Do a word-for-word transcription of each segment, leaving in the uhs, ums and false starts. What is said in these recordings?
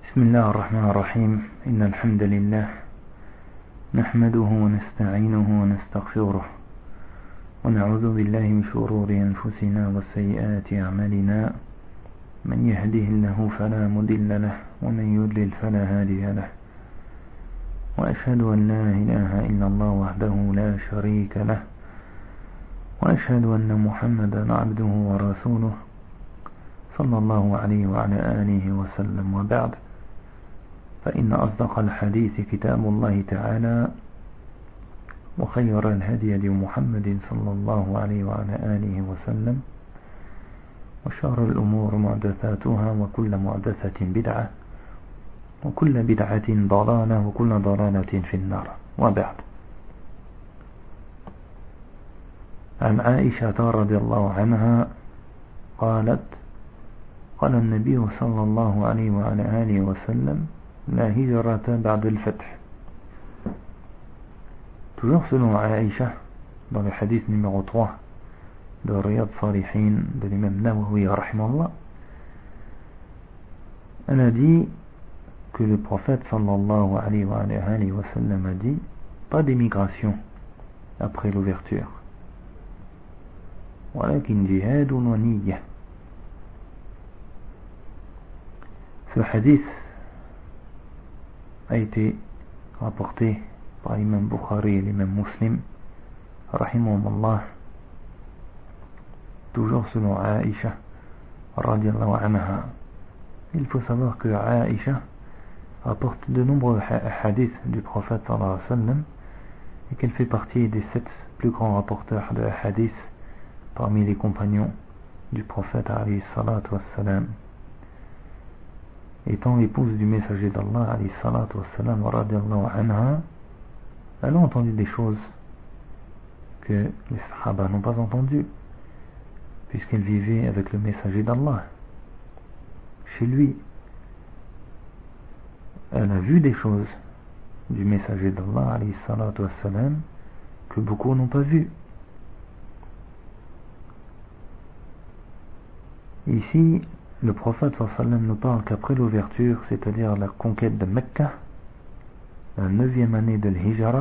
بسم الله الرحمن الرحيم. إن الحمد لله نحمده ونستعينه ونستغفره ونعوذ بالله من شرور أنفسنا وسيئات أعمالنا. من يهده الله فلا مضل له ومن يضلل فلا هادي له. وأشهد أن لا إله إلا الله وحده لا شريك له وأشهد أن محمدا عبده ورسوله صلى الله عليه وعلى آله وسلم. وبعد، فإن أصدق الحديث كتاب الله تعالى، وخير الهدي هدي محمد صلى الله عليه وعلى آله وسلم، وشر الأمور محدثاتها وكل محدثة بدعة وكل بدعة ضلالة وكل ضلالة في النار. وبعد، عن عائشة رضي الله عنها قالت: قال النبي صلى الله عليه وعلى آله وسلم: لا هجرة بعد الفتح. Toujours selon Aïcha, dans le hadith numéro trois de Riyad Salihin de l'imam Nawawi rahimahullah, elle a dit que le prophète sallallahu alayhi wa alayhi wa sallam a dit: pas d'émigration après l'ouverture, walakin jihadun wa niyya. Ce hadith a été rapporté par l'imam Bukhari et l'imam Muslim rahimahumullah, toujours selon Aïcha radiyallahu anha. Il faut savoir que Aïcha rapporte de nombreux hadiths du prophète sallallahu alayhi wa sallam et qu'elle fait partie des sept plus grands rapporteurs de hadiths parmi les compagnons du prophète alayhi salatu wassalam. Étant épouse du messager d'Allah alayhi salatu wassalam radiyallahu anha, elle a entendu des choses que les sahaba n'ont pas entendues, puisqu'elle vivait avec le messager d'Allah chez lui. Elle a vu des choses du messager d'Allah alayhi salatu wassalam que beaucoup n'ont pas vues. Ici, le prophète sallallahu alayhi wa sallam nous parle qu'après l'ouverture, c'est-à-dire la conquête de Mecca, la neuvième année de l'Hijra,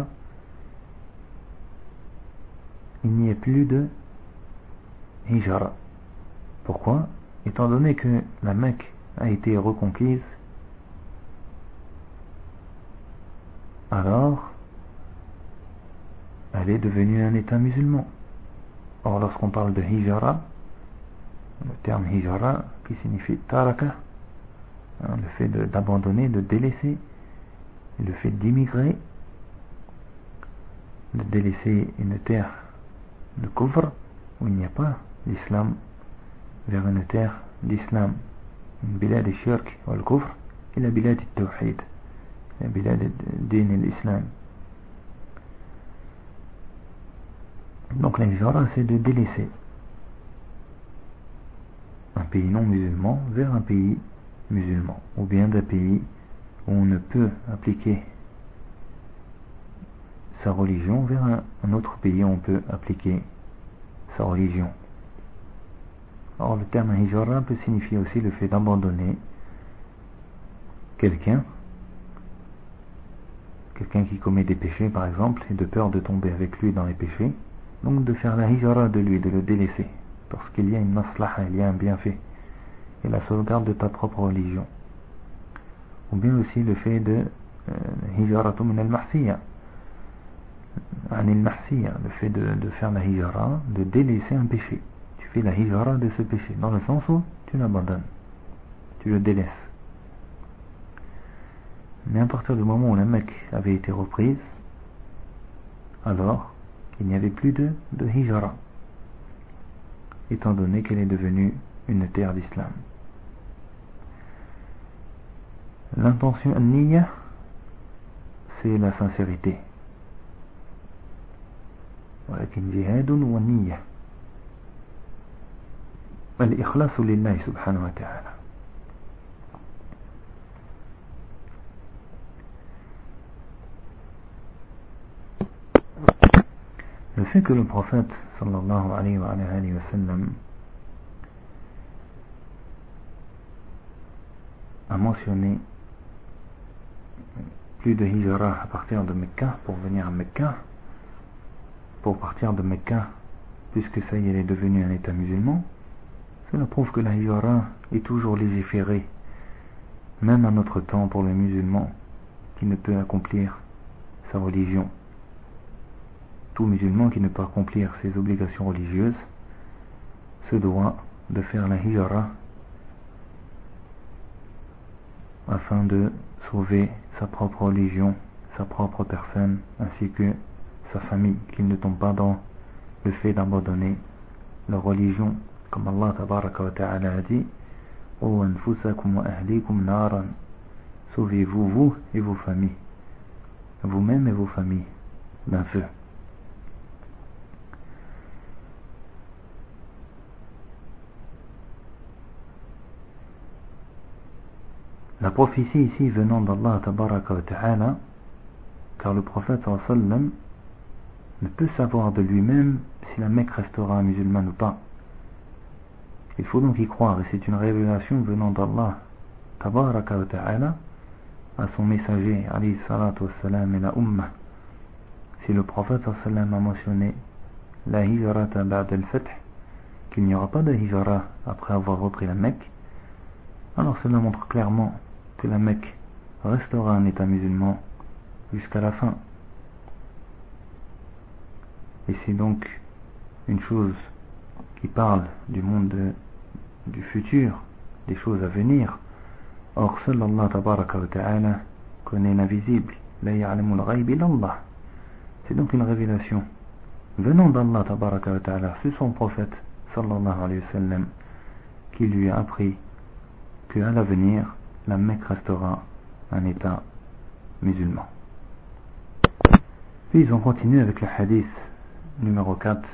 il n'y a plus de Hijra. Pourquoi? Étant donné que la Mecque a été reconquise, alors elle est devenue un État musulman. Or, lorsqu'on parle de Hijra, le terme hijra qui signifie taraka, hein, le fait d'abandonner, de, de délaisser, le fait d'immigrer, de délaisser une terre de kufr où il n'y a pas l'islam vers une terre d'islam, une bilad al-shirk ou al-kufr, et la bilad al-tawhid, la bilad al-din al-islam. Donc la hijra, c'est de délaisser un pays non musulman vers un pays musulman, ou bien d'un pays où on ne peut appliquer sa religion vers un, un autre pays où on peut appliquer sa religion. Or, le terme hijra peut signifier aussi le fait d'abandonner quelqu'un, quelqu'un qui commet des péchés par exemple, et de peur de tomber avec lui dans les péchés, donc de faire la hijra de lui, de le délaisser, parce qu'il y a une maslaha, il y a un bienfait et la sauvegarde de ta propre religion. Ou bien aussi le fait de hijratu min al-mahsiyya, le fait de, de faire la hijra, de délaisser un péché. Tu fais la hijra de ce péché, dans le sens où tu l'abandonnes, tu le délaisses. Mais à partir du moment où la Mecque avait été reprise, alors il n'y avait plus de, de hijra, étant donné qu'elle est devenue une terre d'islam. L'intention an-niyya, c'est la sincérité. walakin jihadun wa niyya. Al-ikhlasu lillahi subhanahu wa ta'ala. Le fait que le prophète sallallahu alayhi wa alayhi wa sallam a mentionné plus de hijra à partir de Mecca pour venir à Mecca, pour partir de Mecca, puisque ça y est, elle est devenue un État musulman, cela prouve que la hijra est toujours légiférée, même à notre temps pour le musulman qui ne peut accomplir sa religion. Tout musulman qui ne peut accomplir ses obligations religieuses se doit de faire la hijra afin de sauver sa propre religion, sa propre personne, ainsi que sa famille, qu'il ne tombe pas dans le fait d'abandonner leur religion, comme Allah tabaraka wa ta'ala a dit: O anfusakum wa ahlikum naran, sauvez-vous, vous et vos familles, vous-même et vos familles, d'un feu. La prophétie ici venant d'Allah tabaraka wa ta'ala, car le prophète sallallahu alayhi wa sallam ne peut savoir de lui-même si la Mecque restera musulmane ou pas. Il faut donc y croire, et c'est une révélation venant d'Allah tabaraka wa ta'ala à son messager alayhi salatu wassalam et la ummah. Si le prophète sallallahu alayhi wa sallam a mentionné la hijrata ba'd al-fath, qu'il n'y aura pas de hijra après avoir repris la Mecque, alors cela montre clairement que la Mecque restera un État musulman jusqu'à la fin. Et c'est donc une chose qui parle du monde de, du futur, des choses à venir. Or seul Allah tabaraka wa ta'ala connaît l'invisible. La ya'lamul ghayb illa Allah. C'est donc une révélation venant d'Allah tabaraka wa ta'ala, c'est son prophète sallallahu alayhi wa sallam qui lui a appris qu'à l'avenir la Mecque restera un État musulman. Puis ils ont continué avec le hadith numéro quatre,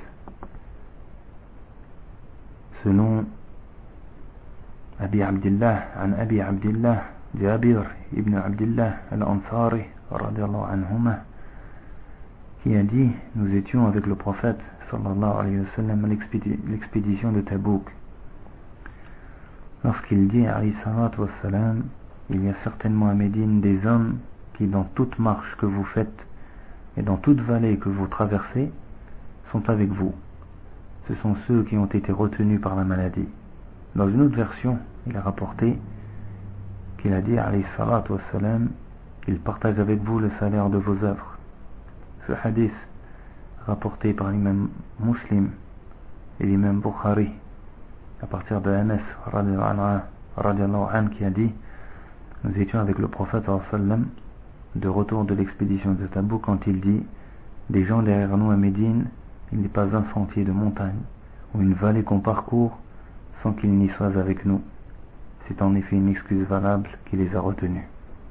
selon Abi Abdillah, an Abi Abdillah, Jabir ibn Abdillah al-Ansari radiyallahu anhuma, qui a dit: nous étions avec le prophète sallallahu alayhi wa sallam à l'expédition de Tabouk. Lorsqu'il dit alayhi salatu wassalam: il y a certainement à Médine des hommes qui, dans toute marche que vous faites et dans toute vallée que vous traversez, sont avec vous. Ce sont ceux qui ont été retenus par la maladie. Dans une autre version, il a rapporté qu'il a dit alayhi salatu wassalam: ils partagent avec vous le salaire de vos œuvres. Ce hadith, rapporté par l'imam Muslim et l'imam Bukhari, à partir de Anas radiallahu anhu, qui a dit: nous étions avec le prophète sallallahu alayhi wa sallam de retour de l'expédition de Tabouk, quand il dit: des gens derrière nous à Médine, il n'est pas un sentier de montagne ou une vallée qu'on parcourt sans qu'ils n'y soient avec nous. C'est en effet une excuse valable qui les a retenus.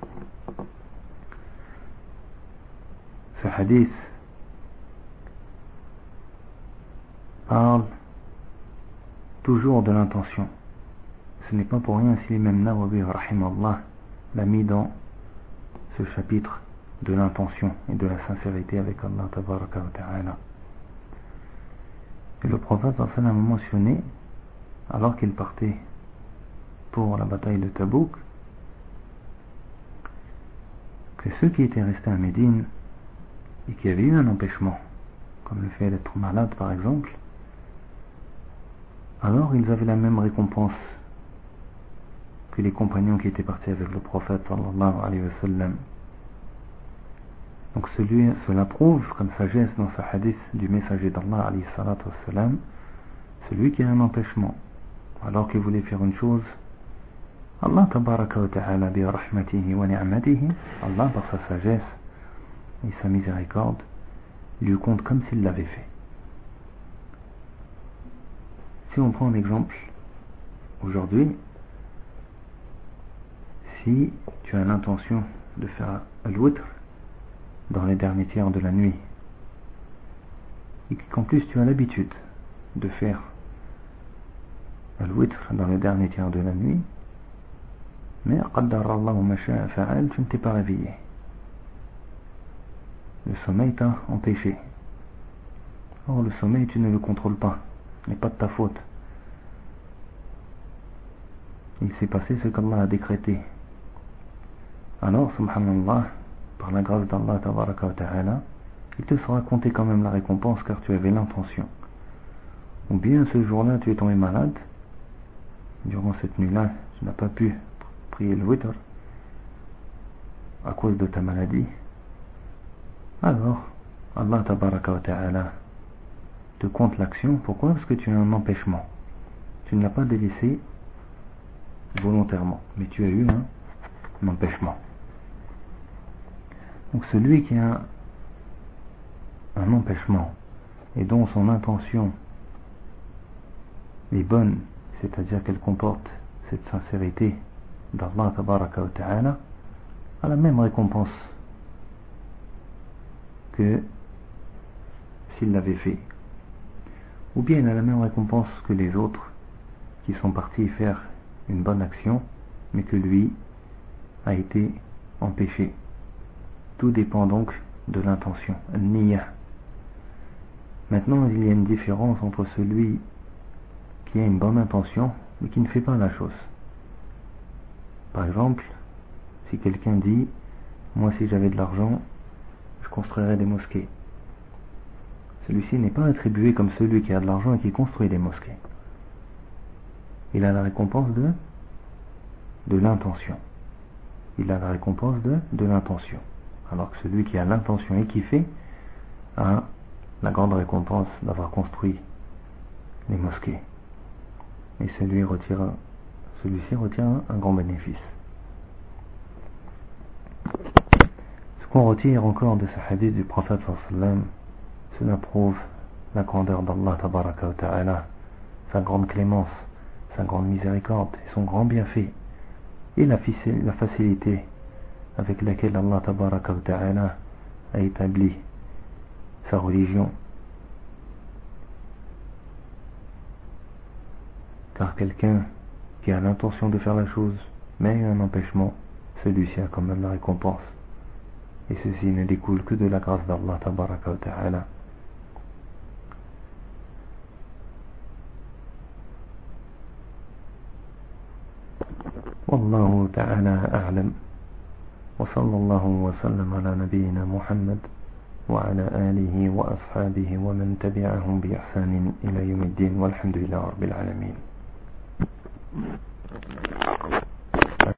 Ce hadith parle toujours de l'intention. Ce n'est pas pour rien si l'imam Nawawi rahimahullah l'a mis dans ce chapitre de l'intention et de la sincérité avec Allah tabaraka wa ta'ala. Et le prophète sallallahu alayhi wa sallam a mentionné, alors qu'il partait pour la bataille de Tabouk, que ceux qui étaient restés à Médine et qui avaient eu un empêchement, comme le fait d'être malade par exemple, alors ils avaient la même récompense que les compagnons qui étaient partis avec le prophète sallallahu alayhi wa sallam. Donc celui, cela prouve comme sagesse dans ce hadith du messager d'Allah alayhi salatu wa sallam, celui qui a un empêchement alors qu'il voulait faire une chose, Allah tabaraka wa ta'ala bi rahmatihi wa ni'matihi, Allah par sa sagesse et sa miséricorde lui compte comme s'il l'avait fait. Si on prend un exemple, aujourd'hui, si tu as l'intention de faire al-witr dans les derniers tiers de la nuit, et qu'en plus tu as l'habitude de faire al-witr dans les derniers tiers de la nuit, mais qaddar Allah ma sha'a fa'al, tu ne t'es pas réveillé. Le sommeil t'a empêché. Or le sommeil tu ne le contrôles pas, ce n'est pas de ta faute. Il s'est passé ce qu'Allah a décrété. alors subhanallah, par la grâce d'Allah tabaraka wa ta'ala, il te sera compté quand même la récompense car tu avais l'intention. Ou bien ce jour-là tu es tombé malade, durant cette nuit-là tu n'as pas pu prier le witr à cause de ta maladie, alors Allah tabaraka wa ta'ala te compte l'action. Pourquoi? Parce que tu as un empêchement, tu ne l'as pas délaissé volontairement, mais tu as eu un, un empêchement. Donc celui qui a un empêchement et dont son intention est bonne, c'est-à-dire qu'elle comporte cette sincérité d'Allah tabaraka wa ta'ala, a la même récompense que s'il l'avait fait, ou bien il a la même récompense que les autres qui sont partis faire une bonne action mais que lui a été empêché. Tout dépend donc de l'intention, al-niyya. Maintenant il y a une différence entre celui qui a une bonne intention mais qui ne fait pas la chose. Par exemple, si quelqu'un dit moi si j'avais de l'argent je construirais des mosquées, celui-ci n'est pas attribué comme celui qui a de l'argent et qui construit des mosquées. Il a la récompense de de l'intention. Il a la récompense de de l'intention. Alors que celui qui a l'intention et qui fait a la grande récompense d'avoir construit les mosquées. Et celui retire, celui-ci retire un, un grand bénéfice. Ce qu'on retire encore de ce hadith du prophète sallallahu alayhi wa sallam, cela prouve la grandeur d'Allah tabaraka wa ta'ala, sa grande clémence, sa grande miséricorde et son grand bienfait, et la, la facilité avec laquelle Allah tabaraka wa ta'ala a établi sa religion. Car quelqu'un qui a l'intention de faire la chose mais a un empêchement, celui-ci a quand même la récompense, et ceci ne découle que de la grâce d'Allah tabaraka wa ta'ala. والله تعالى أعلم وصلى الله وسلم على نبينا محمد وعلى آله وأصحابه ومن تبعهم بإحسان إلى يوم الدين والحمد لله رب العالمين.